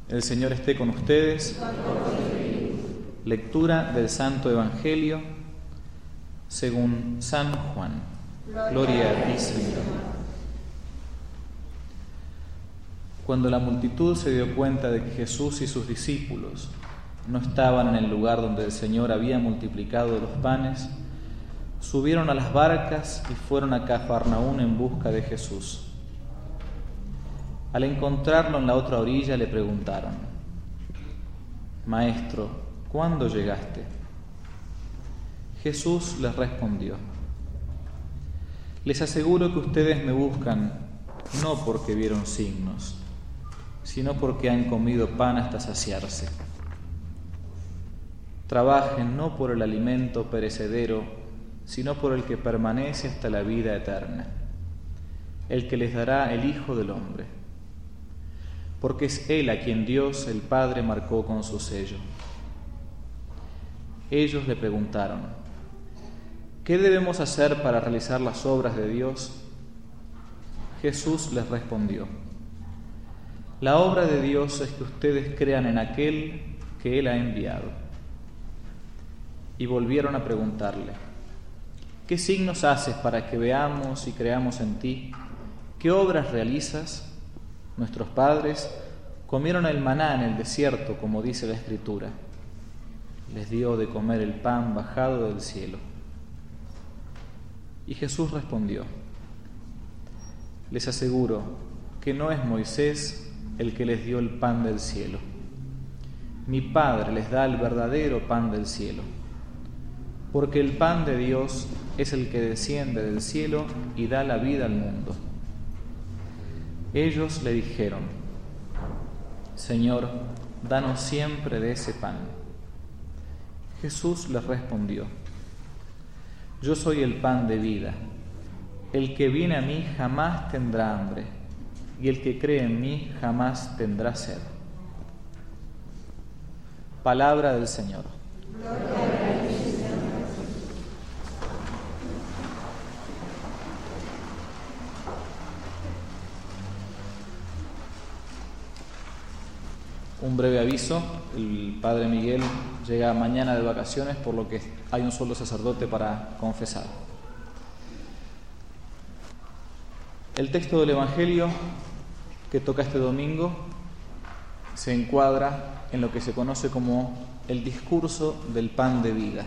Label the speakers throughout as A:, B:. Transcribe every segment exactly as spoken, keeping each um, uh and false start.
A: El Señor esté con ustedes. Lectura del Santo Evangelio según San Juan. Gloria a ti, Señor. Cuando la multitud se dio cuenta de que Jesús y sus discípulos no estaban en el lugar donde el Señor había multiplicado los panes, subieron a las barcas y fueron a Cafarnaún en busca de Jesús. Al encontrarlo en la otra orilla le preguntaron: Maestro, ¿cuándo llegaste? Jesús les respondió: Les aseguro que ustedes me buscan no porque vieron signos, sino porque han comido pan hasta saciarse. Trabajen no por el alimento perecedero, sino por el que permanece hasta la vida eterna, el que les dará el Hijo del Hombre, porque es Él a quien Dios el Padre marcó con su sello. Ellos le preguntaron: ¿Qué debemos hacer para realizar las obras de Dios? Jesús les respondió: La obra de Dios es que ustedes crean en aquel que Él ha enviado. Y volvieron a preguntarle: ¿Qué signos haces para que veamos y creamos en ti? ¿Qué obras realizas? Nuestros padres comieron el maná en el desierto, como dice la Escritura. Les dio de comer el pan bajado del cielo. Y Jesús respondió: Les aseguro que no es Moisés el que les dio el pan del cielo. Mi Padre les da el verdadero pan del cielo, porque el pan de Dios es el que desciende del cielo y da la vida al mundo. Ellos le dijeron: Señor, danos siempre de ese pan. Jesús les respondió: Yo soy el pan de vida. El que viene a mí jamás tendrá hambre, y el que cree en mí jamás tendrá sed. Palabra del Señor. Un breve aviso: el Padre Miguel llega mañana de vacaciones, por lo que hay un solo sacerdote para confesar. El texto del Evangelio que toca este domingo se encuadra en lo que se conoce como el discurso del pan de vida.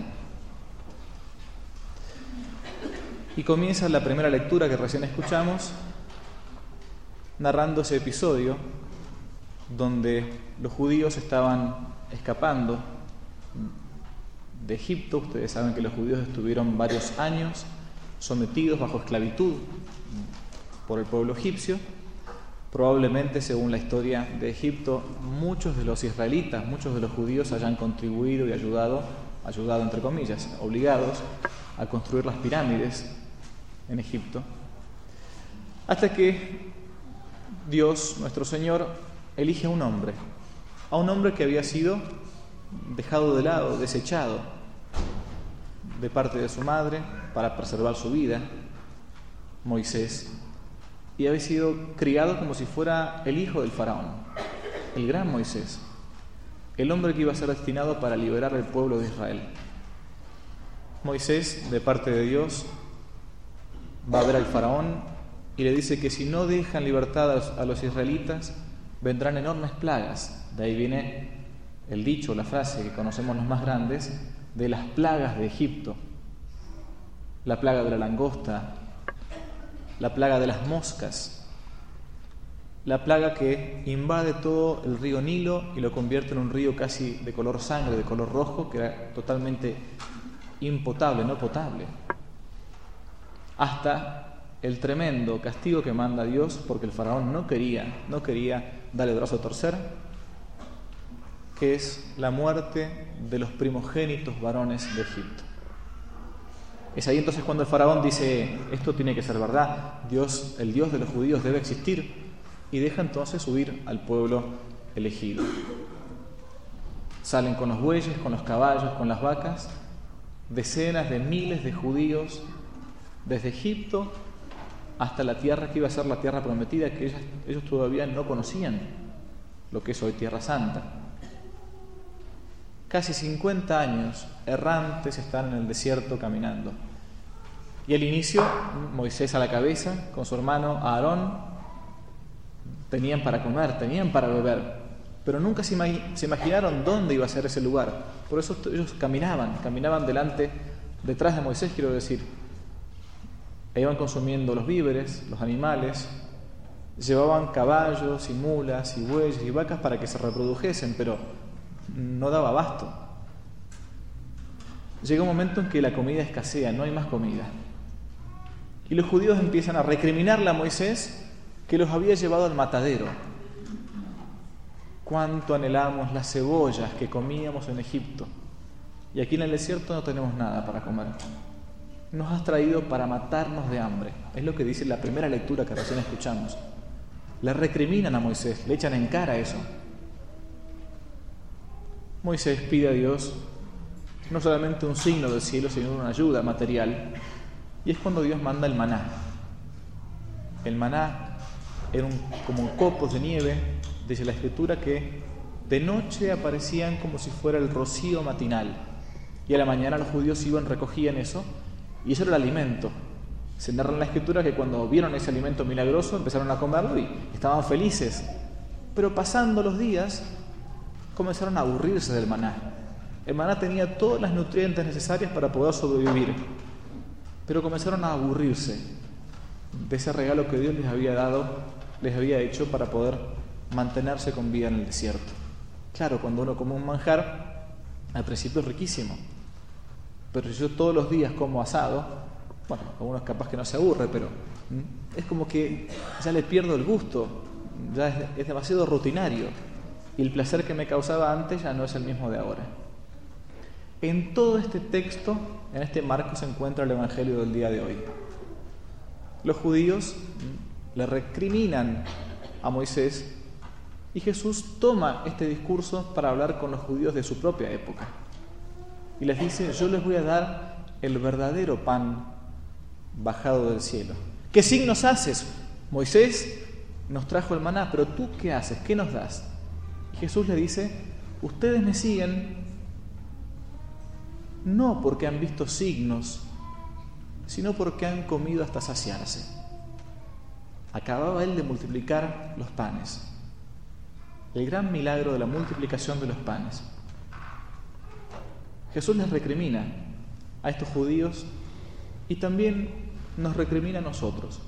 A: Y comienza la primera lectura que recién escuchamos, narrando ese episodio donde los judíos estaban escapando de Egipto. Ustedes saben que los judíos estuvieron varios años sometidos bajo esclavitud por el pueblo egipcio. Probablemente, según la historia de Egipto, muchos de los israelitas, muchos de los judíos hayan contribuido y ayudado, ayudado entre comillas, obligados a construir las pirámides en Egipto, hasta que Dios, nuestro Señor, elige a un hombre, a un hombre que había sido dejado de lado, desechado de parte de su madre para preservar su vida, Moisés, y había sido criado como si fuera el hijo del faraón, el gran Moisés, el hombre que iba a ser destinado para liberar al pueblo de Israel. Moisés, de parte de Dios, va a ver al faraón y le dice que si no dejan libertad a los israelitas, vendrán enormes plagas. De ahí viene el dicho, la frase que conocemos los más grandes, de las plagas de Egipto: la plaga de la langosta, la plaga de las moscas, la plaga que invade todo el río Nilo y lo convierte en un río casi de color sangre, de color rojo, que era totalmente impotable, no potable, hasta el tremendo castigo que manda Dios porque el faraón no quería, no quería darle el brazo a torcer, que es la muerte de los primogénitos varones de Egipto. Es ahí entonces cuando el faraón dice: esto tiene que ser verdad, Dios, el Dios de los judíos debe existir, y deja entonces huir al pueblo elegido. Salen con los bueyes, con los caballos, con las vacas, decenas de miles de judíos desde Egipto hasta la tierra que iba a ser la tierra prometida, que ellos, ellos todavía no conocían. lo que es hoy Tierra Santa. Casi cincuenta años errantes están en el desierto caminando. Y al inicio, Moisés a la cabeza, con su hermano Aarón, tenían para comer, tenían para beber, pero nunca se, imag- se imaginaron dónde iba a ser ese lugar. Por eso ellos caminaban, caminaban delante, detrás de Moisés, quiero decir. E iban consumiendo los víveres, los animales, llevaban caballos y mulas y bueyes y vacas para que se reprodujesen, pero no daba abasto. Llega un momento en que la comida escasea, no hay más comida. Y los judíos empiezan a recriminarle a Moisés que los había llevado al matadero. Cuánto anhelamos las cebollas que comíamos en Egipto, y aquí en el desierto no tenemos nada para comer. Nos has traído para matarnos de hambre. Es lo que dice la primera lectura que recién escuchamos. Le recriminan a Moisés, le echan en cara eso. Moisés pide a Dios no solamente un signo del cielo, sino una ayuda material, y es cuando Dios manda el maná. El maná eran como copos de nieve, dice la Escritura, que de noche aparecían como si fuera el rocío matinal, y a la mañana los judíos iban, recogían eso, y eso era el alimento. Se narra en la Escritura que cuando vieron ese alimento milagroso empezaron a comerlo y estaban felices, pero pasando los días comenzaron a aburrirse del maná. El maná tenía todas las nutrientes necesarias para poder sobrevivir, pero comenzaron a aburrirse de ese regalo que Dios les había dado, les había hecho para poder mantenerse con vida en el desierto. Claro, cuando uno come un manjar, al principio es riquísimo, pero si yo todos los días como asado, bueno, a uno es capaz que no se aburre, pero ¿m? es como que ya le pierdo el gusto, ya es, es demasiado rutinario, y el placer que me causaba antes ya no es el mismo de ahora. En todo este texto, en este marco, se encuentra el Evangelio del día de hoy. Los judíos le recriminan a Moisés y Jesús toma este discurso para hablar con los judíos de su propia época. Y les dice, yo les voy a dar el verdadero pan bajado del cielo. ¿Qué signos haces? Moisés nos trajo el maná, pero ¿tú qué haces? ¿Qué nos das? Y Jesús le dice, ustedes me siguen no porque han visto signos, sino porque han comido hasta saciarse. Acababa él de multiplicar los panes. El gran milagro de la multiplicación de los panes. Jesús les recrimina a estos judíos y también nos recrimina a nosotros.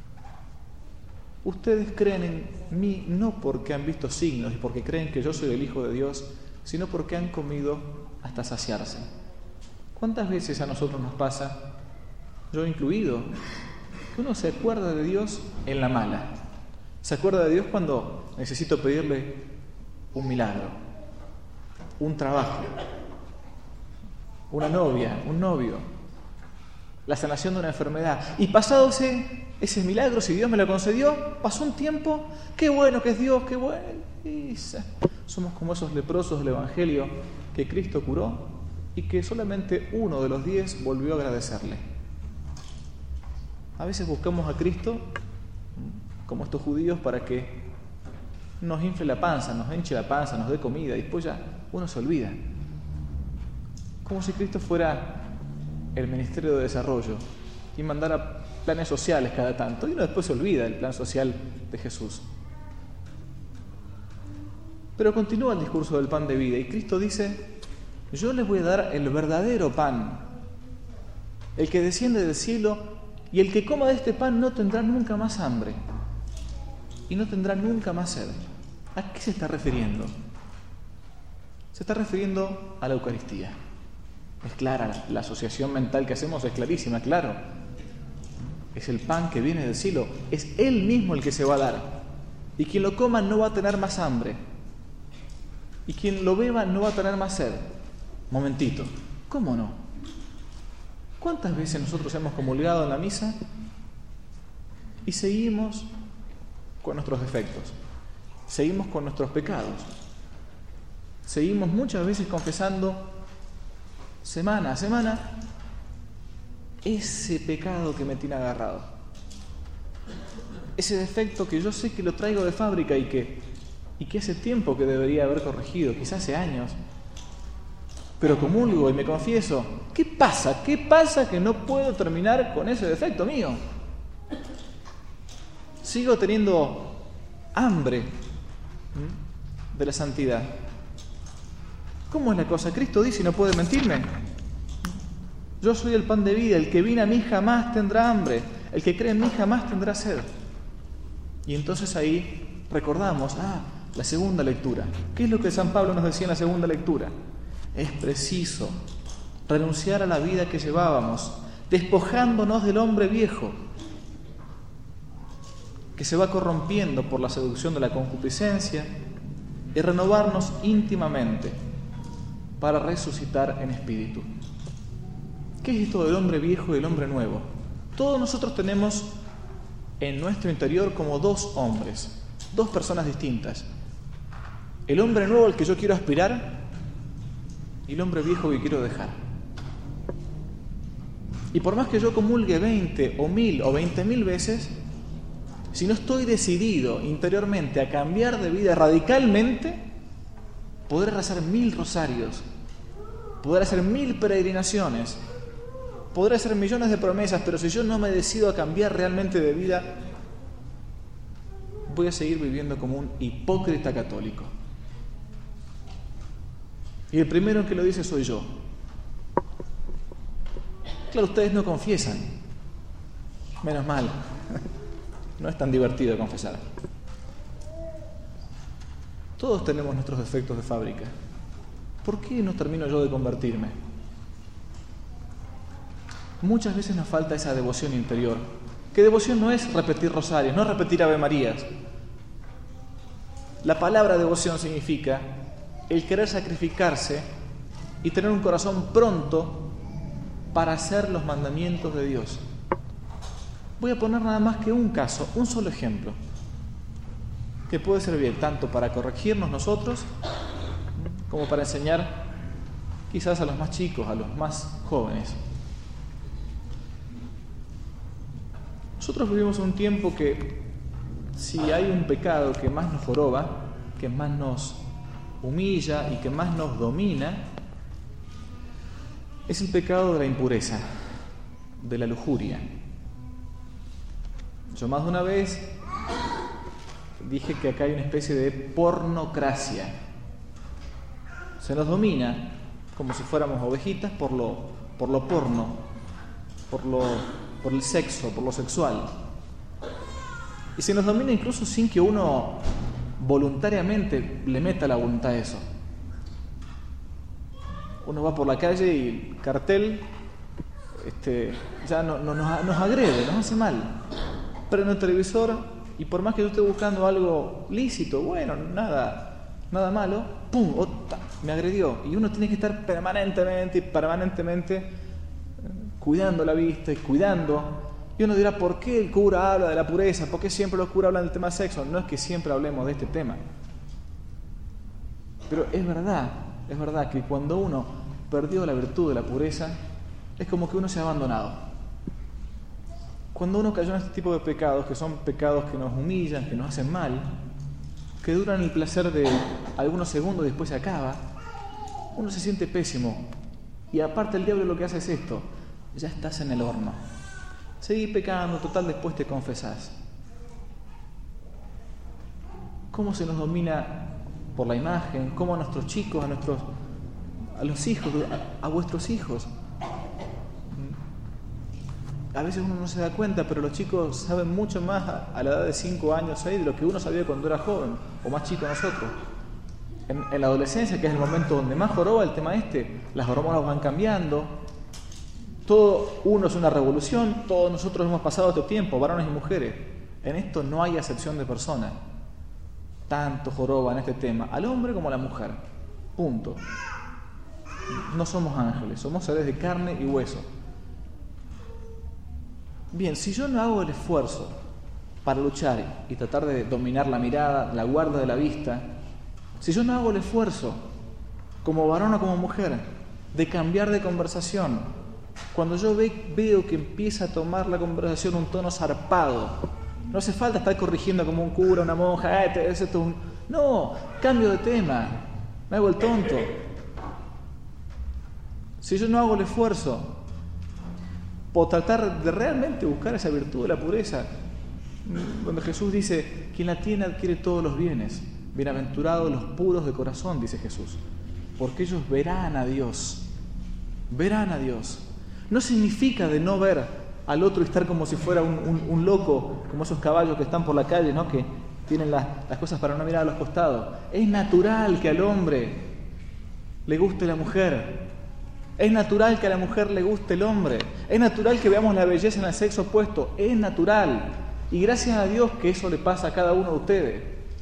A: Ustedes creen en mí no porque han visto signos y porque creen que yo soy el Hijo de Dios, sino porque han comido hasta saciarse. ¿Cuántas veces a nosotros nos pasa, yo incluido, que uno se acuerda de Dios en la mala? Se acuerda de Dios cuando necesito pedirle un milagro, un trabajo, una novia, un novio, la sanación de una enfermedad. Y pasado ese, ese milagro, si Dios me lo concedió, pasó un tiempo, qué bueno que es Dios, qué bueno. Y somos como esos leprosos del Evangelio que Cristo curó y que solamente uno de los diez volvió a agradecerle. A veces buscamos a Cristo, como estos judíos, para que nos infle la panza, nos hinche la panza, nos dé comida, y después ya uno se olvida. Como si Cristo fuera el Ministerio de Desarrollo y mandara planes sociales cada tanto, y uno después se olvida del plan social de Jesús. Pero continúa el discurso del pan de vida, y Cristo dice, yo les voy a dar el verdadero pan, el que desciende del cielo, y el que coma de este pan no tendrá nunca más hambre y no tendrá nunca más sed. ¿A qué se está refiriendo? Se está refiriendo a la Eucaristía. Es clara, la asociación mental que hacemos es clarísima, claro. Es el pan que viene del cielo, es Él mismo el que se va a dar. Y quien lo coma no va a tener más hambre. Y quien lo beba no va a tener más sed. Momentito, ¿cómo no? ¿Cuántas veces nosotros hemos comulgado en la misa y seguimos con nuestros defectos? Seguimos con nuestros pecados. Seguimos muchas veces confesando semana a semana ese pecado que me tiene agarrado. Ese defecto que yo sé que lo traigo de fábrica y que y que hace tiempo que debería haber corregido, quizás hace años. Pero comulgo y me confieso, ¿qué pasa? ¿Qué pasa que no puedo terminar con ese defecto mío? Sigo teniendo hambre de la santidad. ¿Cómo es la cosa? Cristo dice y no puede mentirme. Yo soy el pan de vida, el que viene a mí jamás tendrá hambre, el que cree en mí jamás tendrá sed. Y entonces ahí recordamos, ah, la segunda lectura. ¿Qué es lo que San Pablo nos decía en la segunda lectura? Es preciso renunciar a la vida que llevábamos, despojándonos del hombre viejo, que se va corrompiendo por la seducción de la concupiscencia, y renovarnos íntimamente para resucitar en espíritu. ¿Qué es esto del hombre viejo y el hombre nuevo? Todos nosotros tenemos en nuestro interior como dos hombres, dos personas distintas. El hombre nuevo al que yo quiero aspirar y el hombre viejo que quiero dejar. Y por más que yo comulgue veinte o mil o veinte mil veces, si no estoy decidido interiormente a cambiar de vida radicalmente, podré rezar mil rosarios, podré hacer mil peregrinaciones, podré hacer millones de promesas, pero si yo no me decido a cambiar realmente de vida, voy a seguir viviendo como un hipócrita católico. Y el primero que lo dice soy yo. Claro, ustedes no confiesan. Menos mal. No es tan divertido confesar. Todos tenemos nuestros defectos de fábrica. ¿Por qué no termino yo de convertirme? Muchas veces nos falta esa devoción interior. Que devoción no es repetir rosarios, no es repetir Ave Marías. La palabra devoción significa el querer sacrificarse y tener un corazón pronto para hacer los mandamientos de Dios. Voy a poner nada más que un caso, un solo ejemplo, que puede servir tanto para corregirnos nosotros como para enseñar quizás a los más chicos, a los más jóvenes. Nosotros vivimos un tiempo que si hay un pecado que más nos joroba, que más nos humilla y que más nos domina, es el pecado de la impureza, de la lujuria. Yo más de una vez dije que acá hay una especie de pornocracia. Se nos domina como si fuéramos ovejitas por lo, por lo porno, por, lo, por el sexo, por lo sexual. Y se nos domina incluso sin que uno voluntariamente le meta la voluntad a eso. Uno va por la calle y el cartel este, ya no, no, nos, nos agrede, nos hace mal. Prendo el televisor y por más que yo esté buscando algo lícito, bueno, nada, nada malo, ¡pum! Ota, me agredió. Y uno tiene que estar permanentemente y permanentemente cuidando la vista y cuidando. Y uno dirá, ¿por qué el cura habla de la pureza? ¿Por qué siempre los curas hablan del tema sexo? No es que siempre hablemos de este tema. Pero es verdad, es verdad que cuando uno perdió la virtud de la pureza, es como que uno se ha abandonado. Cuando uno cayó en este tipo de pecados, que son pecados que nos humillan, que nos hacen mal, que duran el placer de algunos segundos y después se acaba, uno se siente pésimo. Y aparte el diablo lo que hace es esto, ya estás en el horno. Seguí pecando, total, después te confesás. ¿Cómo se nos domina por la imagen? ¿Cómo a nuestros chicos, a nuestros, a los hijos, a, a vuestros hijos? A veces uno no se da cuenta, pero los chicos saben mucho más a, a la edad de cinco años, seis, de lo que uno sabía cuando era joven, o más chico nosotros. En, en la adolescencia, que es el momento donde más joroba el tema este, las hormonas van cambiando. Todo uno es una revolución, todos nosotros hemos pasado este tiempo, varones y mujeres. En esto no hay acepción de persona. Tanto joroba en este tema, al hombre como a la mujer. Punto. No somos ángeles, somos seres de carne y hueso. Bien, si yo no hago el esfuerzo para luchar y tratar de dominar la mirada, la guarda de la vista, si yo no hago el esfuerzo, como varón o como mujer, de cambiar de conversación, cuando yo ve, veo que empieza a tomar la conversación un tono zarpado, no hace falta estar corrigiendo como un cura, una monja, ah, este, este es un, No, cambio de tema, me hago el tonto. Si yo no hago el esfuerzo por tratar de realmente buscar esa virtud de la pureza, donde Jesús dice, quien la tiene adquiere todos los bienes. Bienaventurados los puros de corazón, dice Jesús, porque ellos verán a Dios. Verán a Dios. No significa de no ver al otro y estar como si fuera un, un, un loco, como esos caballos que están por la calle, ¿no? Que tienen las, las cosas para no mirar a los costados. Es natural que al hombre le guste la mujer. Es natural que a la mujer le guste el hombre. Es natural que veamos la belleza en el sexo opuesto. Es natural. Y gracias a Dios que eso le pasa a cada uno de ustedes.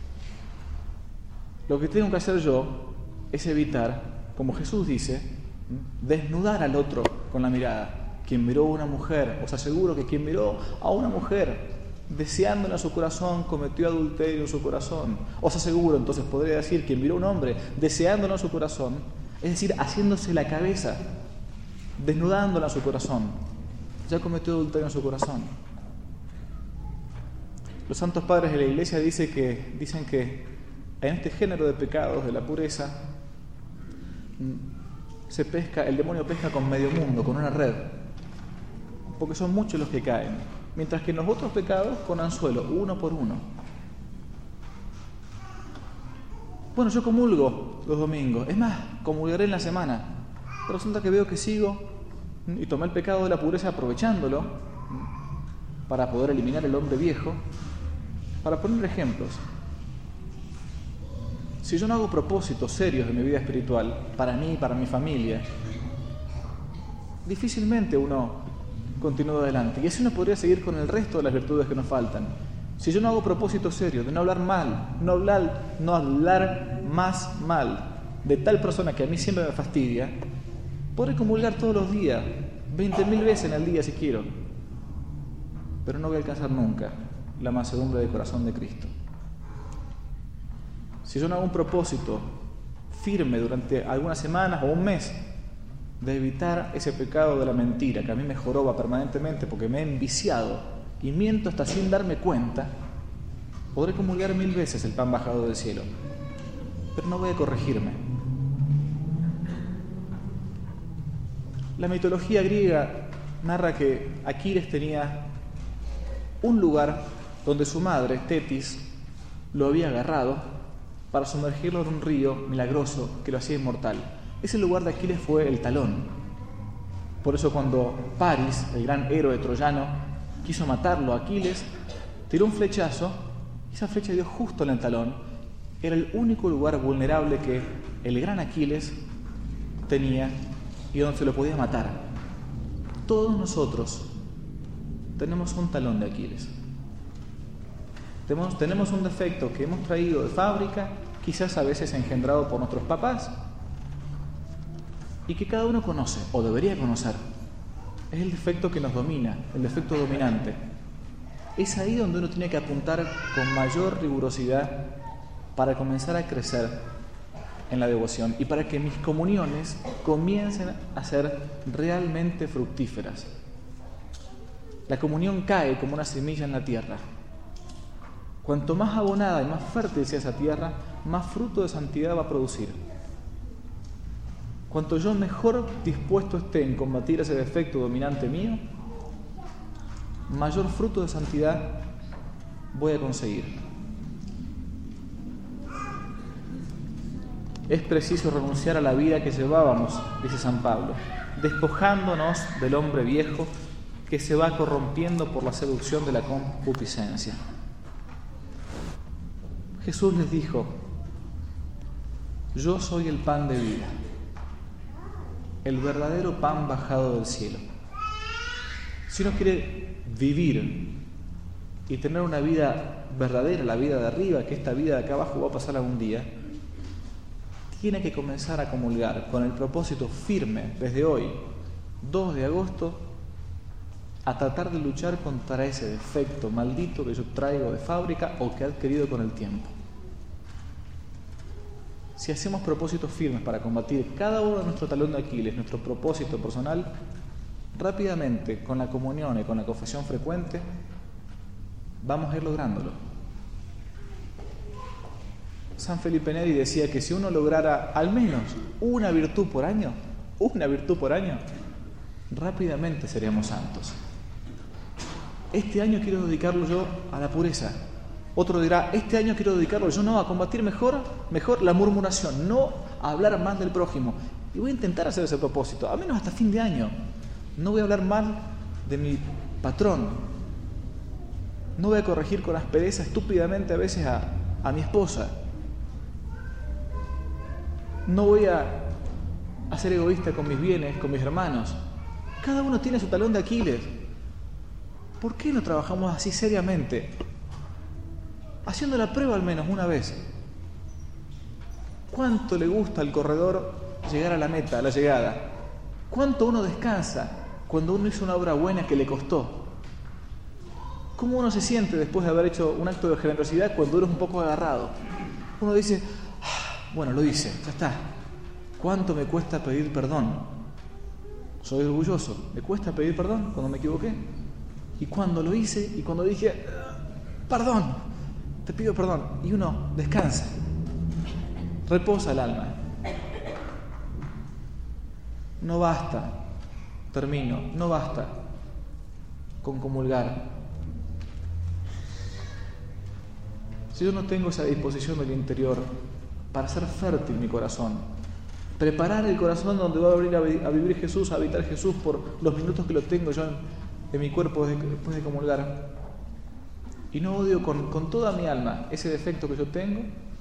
A: Lo que tengo que hacer yo es evitar, como Jesús dice, desnudar al otro con la mirada. Quien miró a una mujer, os aseguro que quien miró a una mujer deseándola en su corazón, cometió adulterio en su corazón. Os aseguro, entonces podría decir, quien miró a un hombre deseándolo en su corazón, es decir, haciéndose la cabeza, desnudándola en su corazón, ya cometió adulterio en su corazón. Los santos padres de la Iglesia dicen que, dicen que en este género de pecados de la pureza se pesca, el demonio pesca con medio mundo, con una red, porque son muchos los que caen, mientras que en los otros pecados con anzuelo, uno por uno. Bueno, yo comulgo los domingos, es más, comulgaré en la semana, pero resulta que veo que sigo y tomé el pecado de la pureza aprovechándolo para poder eliminar el hombre viejo. Para poner ejemplos, si yo no hago propósitos serios de mi vida espiritual, para mí y para mi familia, difícilmente uno continúa adelante. Y así uno podría seguir con el resto de las virtudes que nos faltan. Si yo no hago propósitos serios de no hablar mal, no hablar, no hablar más mal de tal persona que a mí siempre me fastidia, podré comulgar todos los días, veinte mil veces en el día si quiero, pero no voy a alcanzar nunca la mansedumbre del corazón de Cristo. Si yo no hago un propósito firme durante algunas semanas o un mes de evitar ese pecado de la mentira que a mí me joroba permanentemente porque me he enviciado y miento hasta sin darme cuenta, podré comulgar mil veces el pan bajado del cielo, pero no voy a corregirme. La mitología griega narra que Aquiles tenía un lugar donde su madre, Tetis, lo había agarrado para sumergirlo en un río milagroso que lo hacía inmortal. Ese lugar de Aquiles fue el talón. Por eso cuando Paris, el gran héroe troyano, quiso matarlo a Aquiles, tiró un flechazo y esa flecha dio justo en el talón. Era el único lugar vulnerable que el gran Aquiles tenía y donde se lo podía matar. Todos nosotros tenemos un talón de Aquiles. Tenemos, tenemos un defecto que hemos traído de fábrica, quizás a veces engendrado por nuestros papás, y que cada uno conoce, o debería conocer. Es el defecto que nos domina, el defecto dominante. Es ahí donde uno tiene que apuntar con mayor rigurosidad para comenzar a crecer en la devoción y para que mis comuniones comiencen a ser realmente fructíferas. La comunión cae como una semilla en la tierra. Cuanto más abonada y más fértil sea esa tierra, más fruto de santidad va a producir. Cuanto yo mejor dispuesto esté en combatir ese defecto dominante mío, mayor fruto de santidad voy a conseguir. Es preciso renunciar a la vida que llevábamos, dice San Pablo, despojándonos del hombre viejo que se va corrompiendo por la seducción de la concupiscencia. Jesús les dijo: yo soy el pan de vida, el verdadero pan bajado del cielo. Si uno quiere vivir y tener una vida verdadera, la vida de arriba, que esta vida de acá abajo va a pasar algún día, tiene que comenzar a comulgar con el propósito firme desde hoy, dos de agosto, a tratar de luchar contra ese defecto maldito que yo traigo de fábrica o que he adquirido con el tiempo. Si hacemos propósitos firmes para combatir cada uno de nuestro talón de Aquiles, nuestro propósito personal, rápidamente, con la comunión y con la confesión frecuente, vamos a ir lográndolo. San Felipe Neri decía que si uno lograra al menos una virtud por año, una virtud por año, rápidamente seríamos santos. Este año quiero dedicarlo yo a la pureza. Otro dirá, este año quiero dedicarlo yo no a combatir mejor, mejor la murmuración, no a hablar mal del prójimo. Y voy a intentar hacer ese propósito, al menos hasta fin de año. No voy a hablar mal de mi patrón. No voy a corregir con aspereza estúpidamente a veces a, a mi esposa. No voy a, a ser egoísta con mis bienes, con mis hermanos. Cada uno tiene su talón de Aquiles. ¿Por qué no trabajamos así seriamente? Haciendo la prueba al menos una vez. ¿Cuánto le gusta al corredor llegar a la meta, a la llegada? ¿Cuánto uno descansa cuando uno hizo una obra buena que le costó? ¿Cómo uno se siente después de haber hecho un acto de generosidad cuando uno es un poco agarrado? Uno dice, ah, bueno, lo hice, ya está. ¿Cuánto me cuesta pedir perdón? Soy orgulloso. ¿Me cuesta pedir perdón cuando me equivoqué? Y cuando lo hice y cuando dije, perdón, te pido perdón, y uno descansa, reposa el alma. No basta, termino, no basta con comulgar. Si yo no tengo esa disposición del interior para hacer fértil mi corazón, preparar el corazón donde va a venir a vivir Jesús, a habitar Jesús por los minutos que lo tengo yo en, en mi cuerpo después de comulgar, y no odio con, con toda mi alma ese defecto que yo tengo,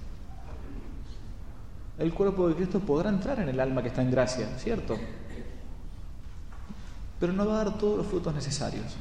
A: el cuerpo de Cristo podrá entrar en el alma que está en gracia, ¿cierto? Pero no va a dar todos los frutos necesarios.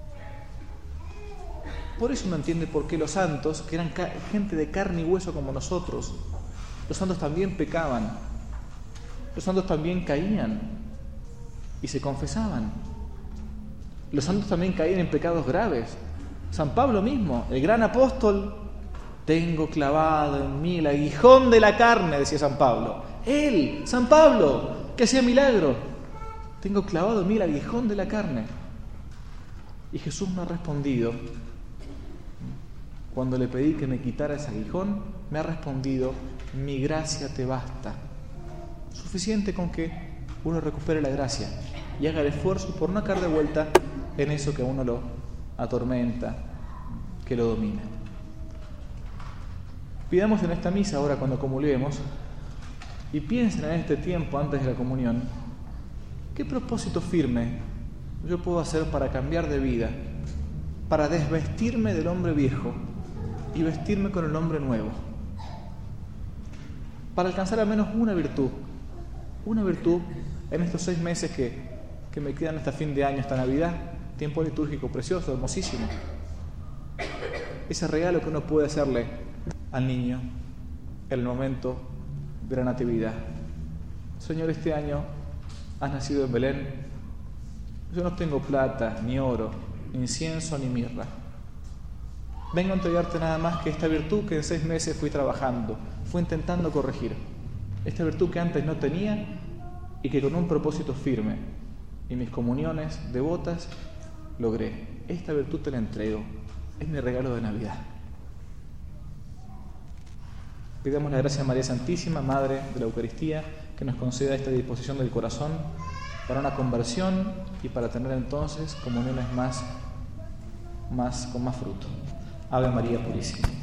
A: Por eso uno entiende por qué los santos, que eran ca- gente de carne y hueso como nosotros, los santos también pecaban, los santos también caían y se confesaban. Los santos también caían en pecados graves. San Pablo mismo, el gran apóstol, tengo clavado en mí el aguijón de la carne, decía San Pablo. Él, San Pablo, que hacía milagro. Tengo clavado en mí el aguijón de la carne. Y Jesús me ha respondido, cuando le pedí que me quitara ese aguijón, me ha respondido, mi gracia te basta. Suficiente con que uno recupere la gracia y haga el esfuerzo por no caer de vuelta en eso que a uno lo atormenta, que lo domina. Pidamos en esta misa ahora cuando comulguemos y piensen en este tiempo antes de la comunión, ¿qué propósito firme yo puedo hacer para cambiar de vida, para desvestirme del hombre viejo y vestirme con el hombre nuevo? Para alcanzar al menos una virtud, una virtud en estos seis meses que, que me quedan hasta fin de año, hasta Navidad, tiempo litúrgico precioso, hermosísimo. Ese regalo que uno puede hacerle al niño en el momento de la Natividad. Señor, este año has nacido en Belén. Yo no tengo plata, ni oro, ni incienso, ni mirra. Vengo a entregarte nada más que esta virtud que en seis meses fui trabajando, fui intentando corregir. Esta virtud que antes no tenía y que con un propósito firme y mis comuniones devotas logré. Esta virtud te la entrego. Es mi regalo de Navidad. Pidamos la gracia a María Santísima, Madre de la Eucaristía, que nos conceda esta disposición del corazón para una conversión y para tener entonces comuniones más, más, con más fruto. Ave María Purísima.